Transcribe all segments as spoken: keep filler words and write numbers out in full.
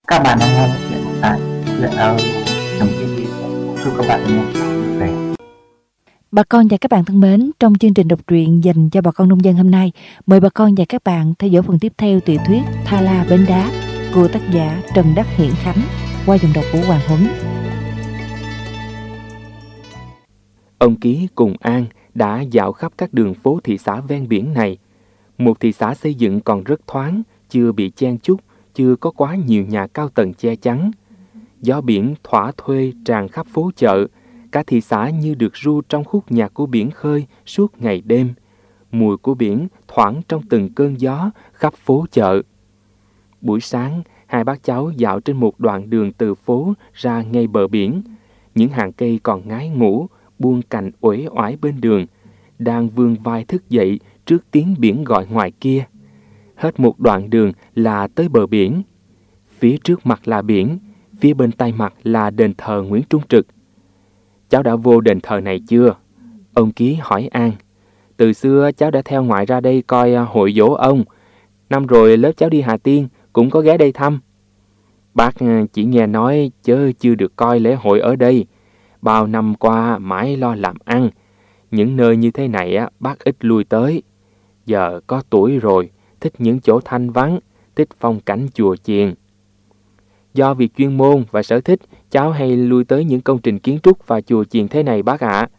Các bạn đang nghe chuyện tại chuyện audio.tv. Chúc các bạn nghe vui vẻ. Bà con và các bạn thân mến, trong chương trình đọc truyện dành cho bà con nông dân hôm nay, mời bà con và các bạn theo dõi phần tiếp theo tiểu thuyết Tha La Bến Đá của tác giả Trần Đắc Hiển Khánh qua giọng đọc của Hoàng Huấn. Ông Ký cùng An đã dạo khắp các đường phố thị xã ven biển này. Một thị xã xây dựng còn rất thoáng, chưa bị chen chúc, chưa có quá nhiều nhà cao tầng che chắn. Gió biển thỏa thuê tràn khắp phố chợ, cả thị xã như được ru trong khúc nhạc của biển khơi suốt ngày đêm. Mùi của biển thoảng trong từng cơn gió khắp phố chợ. Buổi sáng, hai bác cháu dạo trên một đoạn đường từ phố ra ngay bờ biển. Những hàng cây còn ngái ngủ, buông cành uể oải bên đường, đang vươn vai thức dậy trước tiếng biển gọi ngoài kia. Hết một đoạn đường là tới bờ biển. Phía trước mặt là biển, phía bên tay mặt là đền thờ Nguyễn Trung Trực. Cháu đã vô đền thờ này chưa? Ông Ký hỏi An. Từ xưa cháu đã theo ngoại ra đây coi hội dỗ ông. Năm rồi lớp cháu đi Hà Tiên cũng có ghé đây thăm. Bác chỉ nghe nói chớ chưa được coi lễ hội ở đây. Bao năm qua mãi lo làm ăn. Những nơi như thế này á, bác ít lui tới. Giờ có tuổi rồi, thích những chỗ thanh vắng, thích phong cảnh chùa chiền. Do việc chuyên môn và sở thích, cháu hay lui tới những công trình kiến trúc và chùa chiền thế này bác ạ.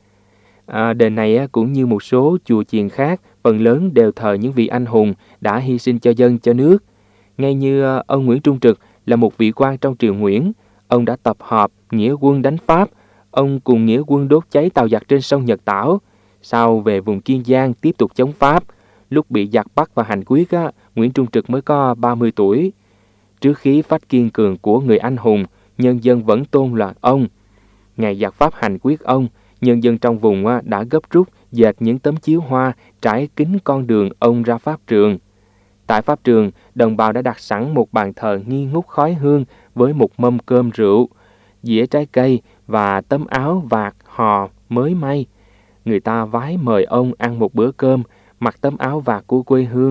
À, đền này cũng như một số chùa chiền khác, phần lớn đều thờ những vị anh hùng đã hy sinh cho dân, cho nước. Ngay như ông Nguyễn Trung Trực là một vị quan trong triều Nguyễn, ông đã tập hợp nghĩa quân đánh Pháp. Ông cùng nghĩa quân đốt cháy tàu giặc trên sông Nhật Tảo. Sau về vùng Kiên Giang tiếp tục chống Pháp. Lúc bị giặc bắt và hành quyết, á, Nguyễn Trung Trực mới có ba mươi tuổi. Trước khí phách kiên cường của người anh hùng, nhân dân vẫn tôn là ông. Ngày giặc Pháp hành quyết ông, nhân dân trong vùng á, đã gấp rút dệt những tấm chiếu hoa trải kín con đường ông ra pháp trường. Tại pháp trường, đồng bào đã đặt sẵn một bàn thờ nghi ngút khói hương với một mâm cơm rượu, dĩa trái cây và tấm áo vạt hò mới may. Người ta vái mời ông ăn một bữa cơm, mặc tấm áo vạt của quê hương.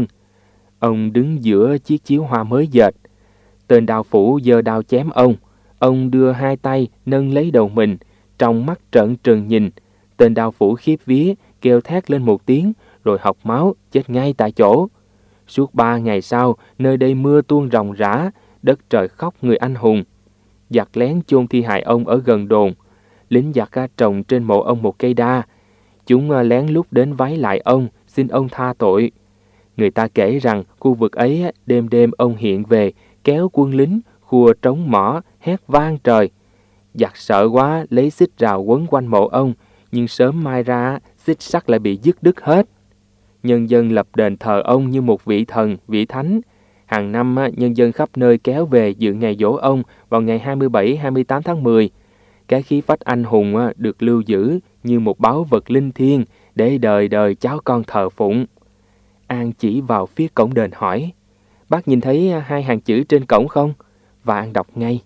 Ông đứng giữa chiếc chiếu hoa mới dệt. Tên đao phủ giơ đao chém ông. Ông đưa hai tay nâng lấy đầu mình, trong mắt trợn trừng nhìn. Tên đao phủ khiếp vía, kêu thét lên một tiếng, rồi hộc máu, chết ngay tại chỗ. Suốt ba ngày sau, nơi đây mưa tuôn ròng rã, đất trời khóc người anh hùng. Giặc lén chôn thi hài ông ở gần đồn. Lính giặc trồng trên mộ ông một cây đa. Chúng lén lút đến vái lại ông, xin ông tha tội. Người ta kể rằng khu vực ấy đêm đêm ông hiện về, kéo quân lính, khua trống mõ, hét vang trời. Giặc sợ quá lấy xích rào quấn quanh mộ ông, nhưng sớm mai ra xích sắt lại bị dứt đứt hết. Nhân dân lập đền thờ ông như một vị thần, vị thánh. Hàng năm nhân dân khắp nơi kéo về dự ngày giỗ ông vào ngày hai mươi bảy hai mươi tám tháng mười. Cái khí phách anh hùng được lưu giữ như một báu vật linh thiêng để đời đời cháu con thờ phụng. An chỉ vào phía cổng đền hỏi, bác nhìn thấy hai hàng chữ trên cổng không? Và An đọc ngay.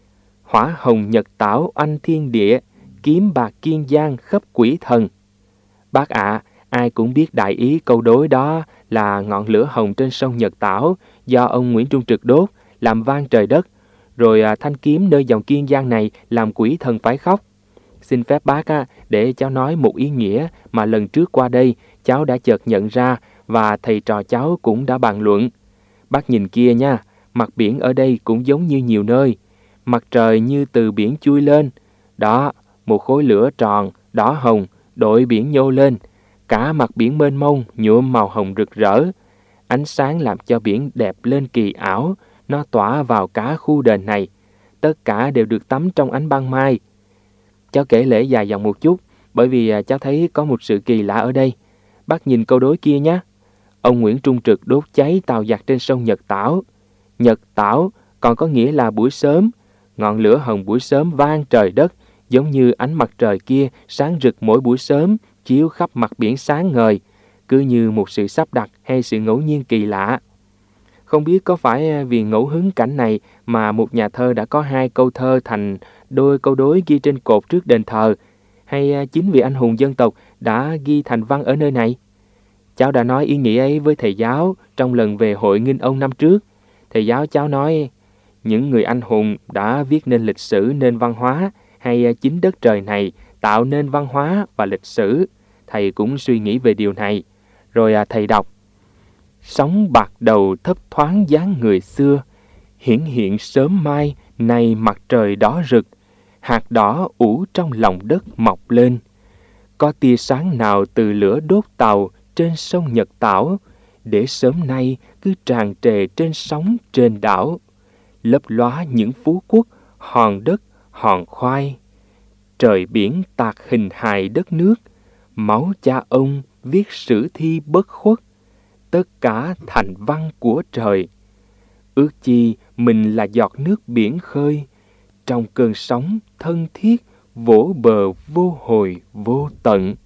Hỏa hồng nhật tảo anh thiên địa, kiếm bạc kiên giang khắp quỷ thần. Bác ạ, à, ai cũng biết đại ý câu đối đó là ngọn lửa hồng trên sông Nhật Tảo do ông Nguyễn Trung Trực đốt, làm vang trời đất. Rồi à, thanh kiếm nơi dòng Kiên Giang này làm quỷ thần phải khóc. Xin phép bác á, để cháu nói một ý nghĩa mà lần trước qua đây cháu đã chợt nhận ra và thầy trò cháu cũng đã bàn luận. Bác nhìn kia nha, mặt biển ở đây cũng giống như nhiều nơi. Mặt trời như từ biển chui lên. Đó, một khối lửa tròn, đỏ hồng, đội biển nhô lên. Cả mặt biển mênh mông nhuộm màu hồng rực rỡ. Ánh sáng làm cho biển đẹp lên kỳ ảo. Nó tỏa vào cả khu đền này. Tất cả đều được tắm trong ánh ban mai. Cháu kể lễ dài dòng một chút, bởi vì cháu thấy có một sự kỳ lạ ở đây. Bác nhìn câu đối kia nhé. Ông Nguyễn Trung Trực đốt cháy tàu giặc trên sông Nhật Tảo. Nhật Tảo còn có nghĩa là buổi sớm. Ngọn lửa hồng buổi sớm vang trời đất, giống như ánh mặt trời kia sáng rực mỗi buổi sớm, chiếu khắp mặt biển sáng ngời, cứ như một sự sắp đặt hay sự ngẫu nhiên kỳ lạ. Không biết có phải vì ngẫu hứng cảnh này mà một nhà thơ đã có hai câu thơ thành đôi câu đối ghi trên cột trước đền thờ, hay chính vì anh hùng dân tộc đã ghi thành văn ở nơi này? Cháu đã nói ý nghĩa ấy với thầy giáo trong lần về hội nghinh ông năm trước. Thầy giáo cháu nói, những người anh hùng đã viết nên lịch sử nên văn hóa, hay chính đất trời này tạo nên văn hóa và lịch sử? Thầy cũng suy nghĩ về điều này. Rồi à, thầy đọc: sóng bạc đầu thấp thoáng dáng người xưa, hiển hiện sớm mai nay mặt trời đỏ rực, hạt đỏ ủ trong lòng đất mọc lên. Có tia sáng nào từ lửa đốt tàu trên sông Nhật Tảo, để sớm nay cứ tràn trề trên sóng trên đảo, lấp lóa những phú quốc, hòn đất, hòn khoai. Trời biển tạc hình hài đất nước, máu cha ông viết sử thi bất khuất, tất cả thành văn của trời. Ước chi mình là giọt nước biển khơi, trong cơn sóng thân thiết vỗ bờ vô hồi vô tận.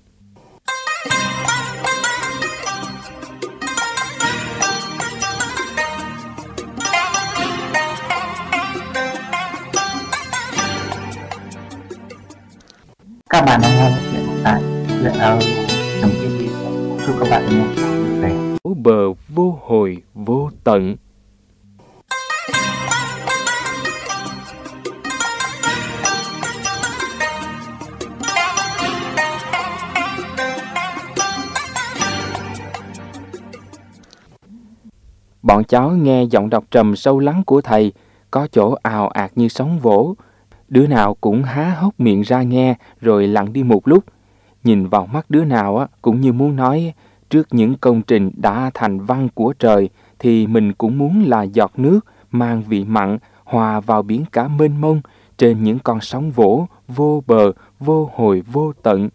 Các bạn đang nghe chuyện tại chuyện audio chấm tv. Chúc các bạn nghe vui vẻ. Vỗ bờ vô hồi vô tận. Bọn cháu nghe giọng đọc trầm sâu lắng của thầy, có chỗ ào ạt như sóng vỗ. Đứa nào cũng há hốc miệng ra nghe rồi lặng đi một lúc. Nhìn vào mắt đứa nào á cũng như muốn nói, trước những công trình đã thành văn của trời thì mình cũng muốn là giọt nước mang vị mặn hòa vào biển cả mênh mông trên những con sóng vỗ vô bờ, vô hồi vô tận.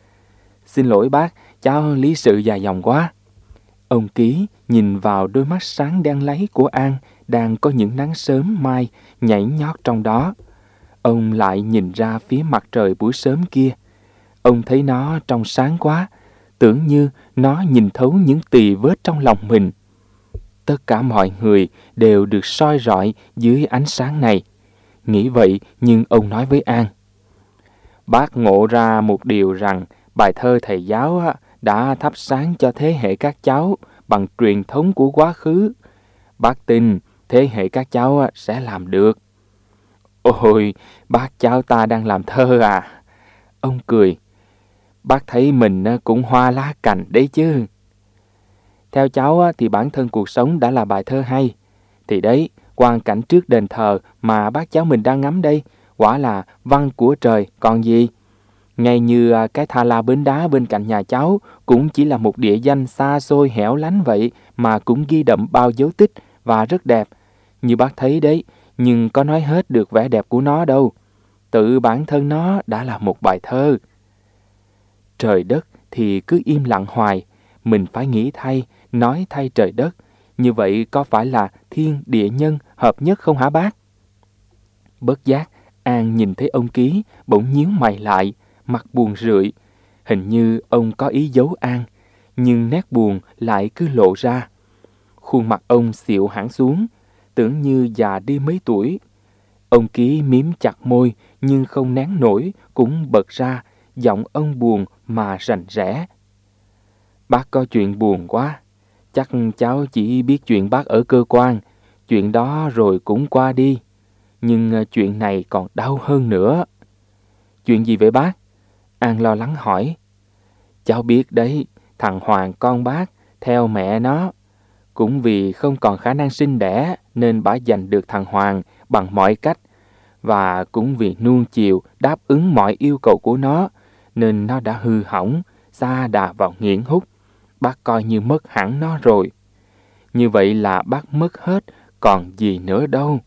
Xin lỗi bác, cháu lý sự dài dòng quá. Ông Ký nhìn vào đôi mắt sáng đen láy của An đang có những nắng sớm mai nhảy nhót trong đó. Ông lại nhìn ra phía mặt trời buổi sớm kia. Ông thấy nó trong sáng quá, tưởng như nó nhìn thấu những tì vết trong lòng mình. Tất cả mọi người đều được soi rọi dưới ánh sáng này. Nghĩ vậy nhưng ông nói với An: bác ngộ ra một điều rằng bài thơ thầy giáo đã thắp sáng cho thế hệ các cháu bằng truyền thống của quá khứ. Bác tin thế hệ các cháu sẽ làm được. Ôi, bác cháu ta đang làm thơ à? Ông cười. Bác thấy mình cũng hoa lá cành đấy chứ. Theo cháu thì bản thân cuộc sống đã là bài thơ hay. Thì đấy, quang cảnh trước đền thờ mà bác cháu mình đang ngắm đây, quả là văn của trời còn gì. Ngay như cái Tha La Bến Đá bên cạnh nhà cháu cũng chỉ là một địa danh xa xôi hẻo lánh vậy mà cũng ghi đậm bao dấu tích và rất đẹp. Như bác thấy đấy, nhưng có nói hết được vẻ đẹp của nó đâu. Tự bản thân nó đã là một bài thơ. Trời đất thì cứ im lặng hoài, mình phải nghĩ thay, nói thay trời đất. Như vậy có phải là thiên địa nhân hợp nhất không hả bác? Bất giác, An nhìn thấy ông Ký bỗng nhíu mày lại, mặt buồn rười. Hình như ông có ý giấu An, nhưng nét buồn lại cứ lộ ra. Khuôn mặt ông xịu hẳn xuống, tưởng như già đi mấy tuổi. Ông Ký mím chặt môi nhưng không nén nổi, cũng bật ra, giọng ông buồn mà rành rẽ. Bác có chuyện buồn quá, chắc cháu chỉ biết chuyện bác ở cơ quan, chuyện đó rồi cũng qua đi. Nhưng chuyện này còn đau hơn nữa. Chuyện gì vậy bác? An lo lắng hỏi. Cháu biết đấy, thằng Hoàng con bác, theo mẹ nó. Cũng vì không còn khả năng sinh đẻ nên bà giành được thằng Hoàng bằng mọi cách. Và cũng vì nuông chiều đáp ứng mọi yêu cầu của nó nên nó đã hư hỏng, sa đà vào nghiện hút. Bác coi như mất hẳn nó rồi. Như vậy là bác mất hết, còn gì nữa đâu.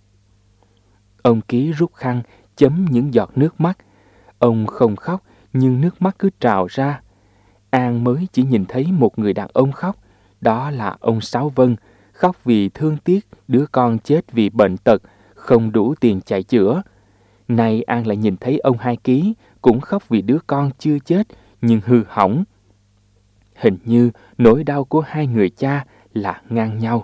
Ông Ký rút khăn chấm những giọt nước mắt. Ông không khóc nhưng nước mắt cứ trào ra. An mới chỉ nhìn thấy một người đàn ông khóc. Đó là ông Sáu Vân, khóc vì thương tiếc đứa con chết vì bệnh tật, không đủ tiền chạy chữa. Nay An lại nhìn thấy ông Hai Ký cũng khóc vì đứa con chưa chết nhưng hư hỏng. Hình như nỗi đau của hai người cha là ngang nhau.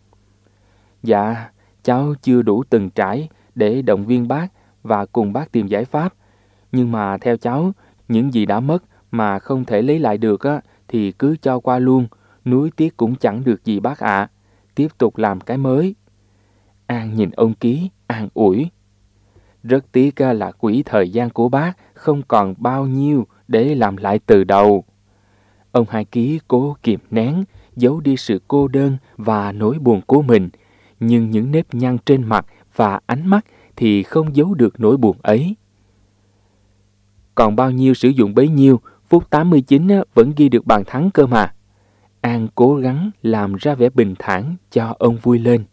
Dạ, cháu chưa đủ từng trải để động viên bác và cùng bác tìm giải pháp. Nhưng mà theo cháu, những gì đã mất mà không thể lấy lại được á, thì cứ cho qua luôn. Nuối tiếc cũng chẳng được gì bác ạ. À. Tiếp tục làm cái mới. An nhìn ông Ký an ủi. Rất tiếc là quỹ thời gian của bác không còn bao nhiêu để làm lại từ đầu. Ông Hai Ký cố kìm nén, giấu đi sự cô đơn và nỗi buồn của mình, nhưng những nếp nhăn trên mặt và ánh mắt thì không giấu được nỗi buồn ấy. Còn bao nhiêu sử dụng bấy nhiêu, phút tám mươi chín vẫn ghi được bàn thắng cơ mà. An cố gắng làm ra vẻ bình thản cho ông vui lên.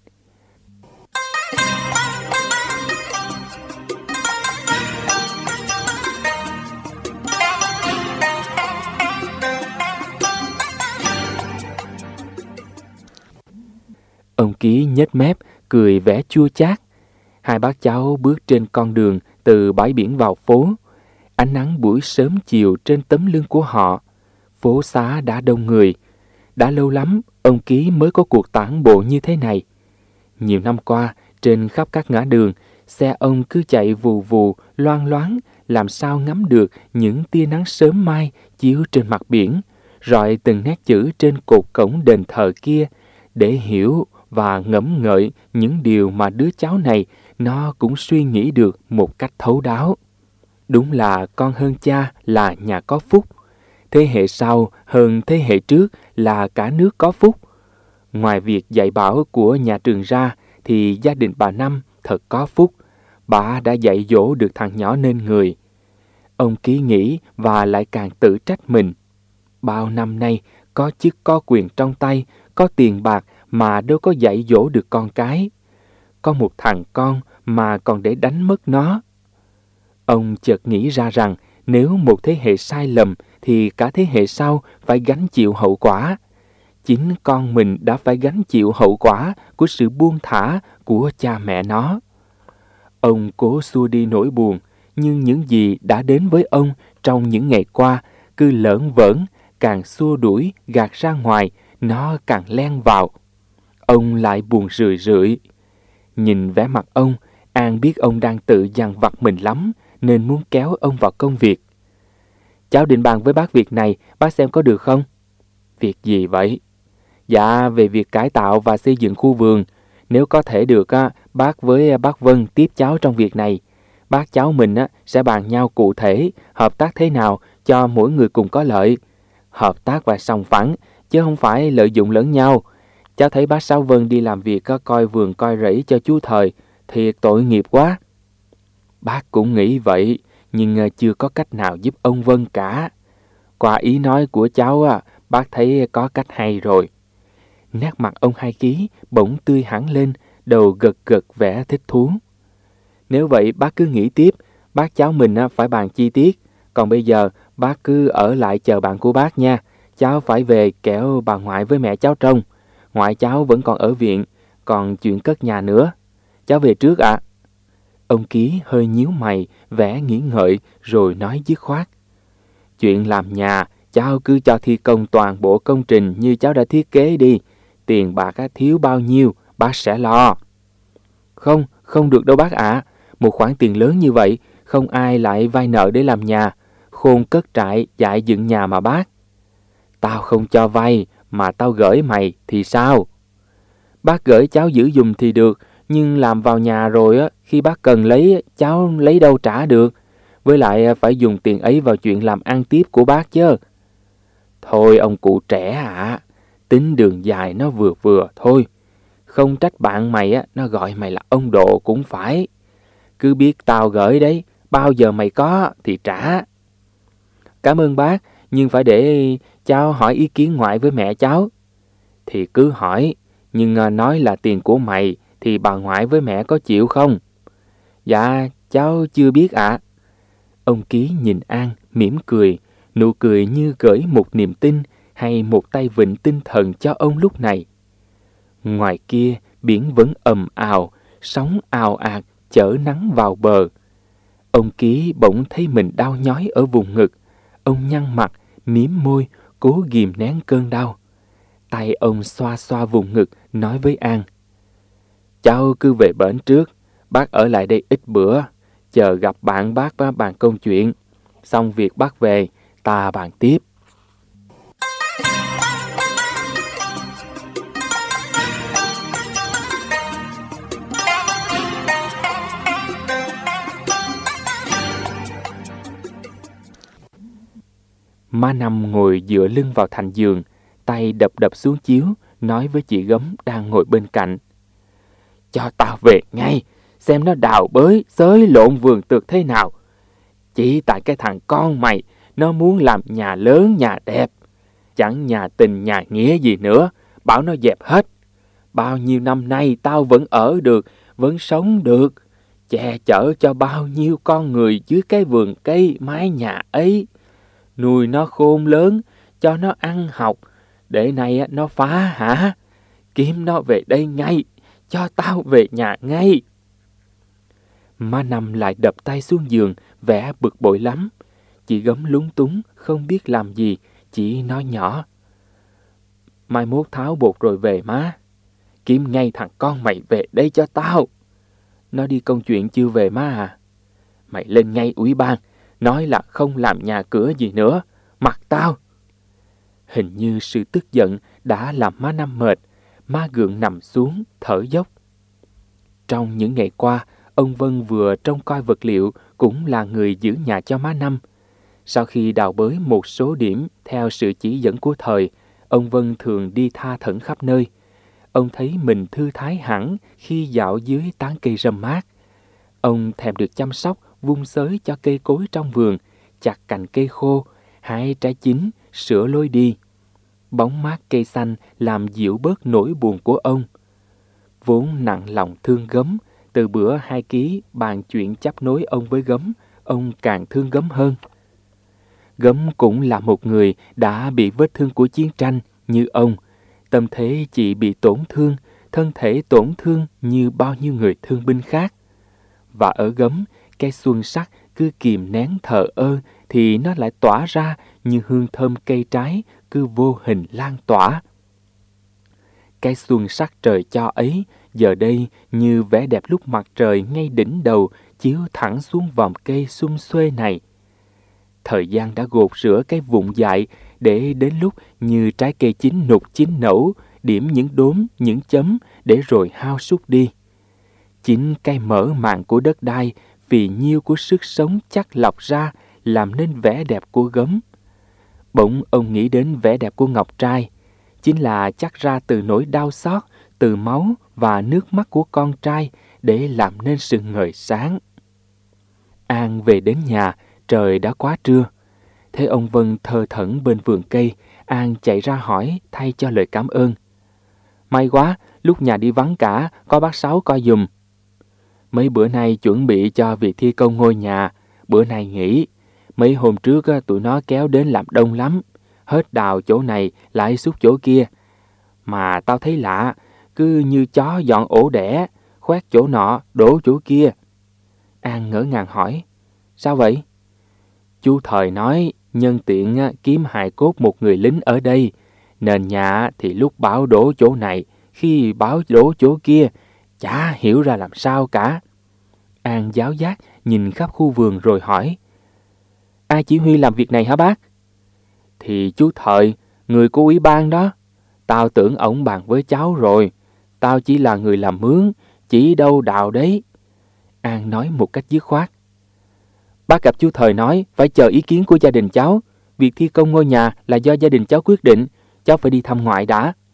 Ông Ký nhếch mép, cười vẻ chua chát. Hai bác cháu bước trên con đường từ bãi biển vào phố. Ánh nắng buổi sớm chiều trên tấm lưng của họ. Phố xá đã đông người. Đã lâu lắm ông Ký mới có cuộc tản bộ như thế này. Nhiều năm qua, trên khắp các ngã đường, xe ông cứ chạy vù vù, loang loáng, làm sao ngắm được những tia nắng sớm mai chiếu trên mặt biển, rọi từng nét chữ trên cột cổng đền thờ kia, để hiểu và ngẫm ngợi những điều mà đứa cháu này nó cũng suy nghĩ được một cách thấu đáo. Đúng là con hơn cha là nhà có phúc, thế hệ sau hơn thế hệ trước là cả nước có phúc. Ngoài việc dạy bảo của nhà trường ra thì gia đình bà Năm thật có phúc, bà đã dạy dỗ được thằng nhỏ nên người. Ông Ký nghĩ và lại càng tự trách mình. Bao năm nay có chức có quyền trong tay, có tiền bạc mà đâu có dạy dỗ được con cái. Có một thằng con mà còn để đánh mất nó. Ông chợt nghĩ ra rằng nếu một thế hệ sai lầm thì cả thế hệ sau phải gánh chịu hậu quả. Chính con mình đã phải gánh chịu hậu quả của sự buông thả của cha mẹ nó. Ông cố xua đi nỗi buồn, nhưng những gì đã đến với ông trong những ngày qua cứ lởn vởn, càng xua đuổi gạt ra ngoài, nó càng len vào. Ông lại buồn rười rượi. Nhìn vẻ mặt ông, An biết ông đang tự dằn vặt mình lắm, nên muốn kéo ông vào công việc. Cháu định bàn với bác việc này, bác xem có được không? Việc gì vậy? Dạ, về việc cải tạo và xây dựng khu vườn. Nếu có thể được, bác với bác Vân tiếp cháu trong việc này. Bác cháu mình sẽ bàn nhau cụ thể, hợp tác thế nào cho mỗi người cùng có lợi. Hợp tác và sòng phẳng, chứ không phải lợi dụng lẫn nhau. Cháu thấy bác Sáu Vân đi làm việc coi vườn coi rẫy cho chú Thời, thiệt tội nghiệp quá. Bác cũng nghĩ vậy, nhưng chưa có cách nào giúp ông Vân cả. Qua ý nói của cháu, bác thấy có cách hay rồi. Nét mặt ông Hai Ký bỗng tươi hẳn lên, đầu gật gật vẻ thích thú. Nếu vậy bác cứ nghĩ tiếp, bác cháu mình phải bàn chi tiết. Còn bây giờ bác cứ ở lại chờ bạn của bác nha. Cháu phải về kẻo bà ngoại với mẹ cháu trông. Ngoại cháu vẫn còn ở viện, còn chuyện cất nhà nữa. Cháu về trước ạ. À. Ông Ký hơi nhíu mày, vẻ nghĩ ngợi rồi nói dứt khoát. Chuyện làm nhà, cháu cứ cho thi công toàn bộ công trình như cháu đã thiết kế đi. Tiền bạc thiếu bao nhiêu, bác sẽ lo. Không, không được đâu bác ạ. À. Một khoản tiền lớn như vậy, không ai lại vay nợ để làm nhà. Khôn cất trại, dại dựng nhà mà bác. Tao không cho vay, mà tao gửi mày thì sao? Bác gửi cháu giữ dùm thì được, nhưng làm vào nhà rồi á, khi bác cần lấy, cháu lấy đâu trả được. Với lại phải dùng tiền ấy vào chuyện làm ăn tiếp của bác chứ. Thôi ông cụ trẻ ạ, à, tính đường dài nó vừa vừa thôi. Không trách bạn mày á, nó gọi mày là ông Độ cũng phải. Cứ biết tao gửi đấy, bao giờ mày có thì trả. Cảm ơn bác, nhưng phải để cháu hỏi ý kiến ngoại với mẹ cháu. Thì cứ hỏi, nhưng nói là tiền của mày thì bà ngoại với mẹ có chịu không? Dạ, cháu chưa biết ạ. À. Ông Ký nhìn An, mỉm cười, nụ cười như gửi một niềm tin hay một tay vịn tinh thần cho ông lúc này. Ngoài kia, biển vẫn ầm ào, sóng ào ạt, chở nắng vào bờ. Ông Ký bỗng thấy mình đau nhói ở vùng ngực. Ông nhăn mặt, mím môi, cố ghìm nén cơn đau. Tay ông xoa xoa vùng ngực, nói với An. Cháu cứ về bển trước, bác ở lại đây ít bữa, chờ gặp bạn bác bàn công chuyện. Xong việc bác về, ta bàn tiếp. Má Năm ngồi dựa lưng vào thành giường, tay đập đập xuống chiếu, nói với chị Gấm đang ngồi bên cạnh. Cho tao về ngay, xem nó đào bới, xới lộn vườn tược thế nào. Chỉ tại cái thằng con mày, nó muốn làm nhà lớn nhà đẹp. Chẳng nhà tình nhà nghĩa gì nữa, bảo nó dẹp hết. Bao nhiêu năm nay tao vẫn ở được, vẫn sống được, che chở cho bao nhiêu con người dưới cái vườn cây mái nhà ấy. Nuôi nó khôn lớn, cho nó ăn học, để nay nó phá hả? Kiếm nó về đây ngay, cho tao về nhà ngay. Má Năm lại đập tay xuống giường, vẻ bực bội lắm. Chị Gấm lúng túng, không biết làm gì, chỉ nói nhỏ. Mai mốt tháo bột rồi về má. Kiếm ngay thằng con mày về đây cho tao. Nó đi công chuyện chưa về má à? Mày lên ngay ủy ban, nói là không làm nhà cửa gì nữa, mặc tao. Hình như sự tức giận đã làm má Năm mệt, má gượng nằm xuống, thở dốc. Trong những ngày qua, ông Vân vừa trông coi vật liệu cũng là người giữ nhà cho má Năm. Sau khi đào bới một số điểm theo sự chỉ dẫn của thời, ông Vân thường đi tha thẩn khắp nơi. Ông thấy mình thư thái hẳn khi dạo dưới tán cây râm mát. Ông thèm được chăm sóc, vun xới cho cây cối trong vườn, chặt cành cây khô, hái trái chín, sửa lối đi. Bóng mát cây xanh làm dịu bớt nỗi buồn của ông. Vốn nặng lòng thương Gấm, từ bữa hai ký bàn chuyện chấp nối ông với Gấm, ông càng thương Gấm hơn. Gấm cũng là một người đã bị vết thương của chiến tranh như ông. Tâm thế chị bị tổn thương, thân thể tổn thương như bao nhiêu người thương binh khác. Và ở Gấm, cái xuân sắc cứ kìm nén thờ ơ thì nó lại tỏa ra như hương thơm cây trái cứ vô hình lan tỏa. Cái xuân sắc trời cho ấy giờ đây như vẻ đẹp lúc mặt trời ngay đỉnh đầu chiếu thẳng xuống vòm cây sum xuê này. Thời gian đã gột rửa cái vụn dại để đến lúc như trái cây chín nục chín nẩu, điểm những đốm, những chấm để rồi hao sút đi. Chính cái mở màn của đất đai, vì nhiêu của sức sống chắc lọc ra làm nên vẻ đẹp của Gấm. Bỗng ông nghĩ đến vẻ đẹp của Ngọc Trai, chính là chắc ra từ nỗi đau xót, từ máu và nước mắt của con trai để làm nên sự ngời sáng. An về đến nhà, trời đã quá trưa. Thấy ông Vân thờ thẫn bên vườn cây, An chạy ra hỏi thay cho lời cảm ơn. May quá, lúc nhà đi vắng cả, có bác Sáu coi giùm. Mấy bữa nay chuẩn bị cho việc thi công ngôi nhà, bữa nay nghỉ. Mấy hôm trước tụi nó kéo đến làm đông lắm, hết đào chỗ này lại xúc chỗ kia. Mà tao thấy lạ, cứ như chó dọn ổ đẻ, khoét chỗ nọ, đổ chỗ kia. An ngỡ ngàng hỏi, sao vậy? Chú Thời nói nhân tiện kiếm hài cốt một người lính ở đây, nên nhà thì lúc báo đổ chỗ này, khi báo đổ chỗ kia, chả hiểu ra làm sao cả. An giáo giác nhìn khắp khu vườn rồi hỏi, ai chỉ huy làm việc này hả bác? Thì chú Thời, người của ủy ban đó. Tao tưởng ổng bàn với cháu rồi, tao chỉ là người làm mướn, chỉ đâu đào đấy. An nói một cách dứt khoát. Bác gặp chú Thời nói phải chờ ý kiến của gia đình cháu. Việc thi công ngôi nhà là do gia đình cháu quyết định, cháu phải đi thăm ngoại đã.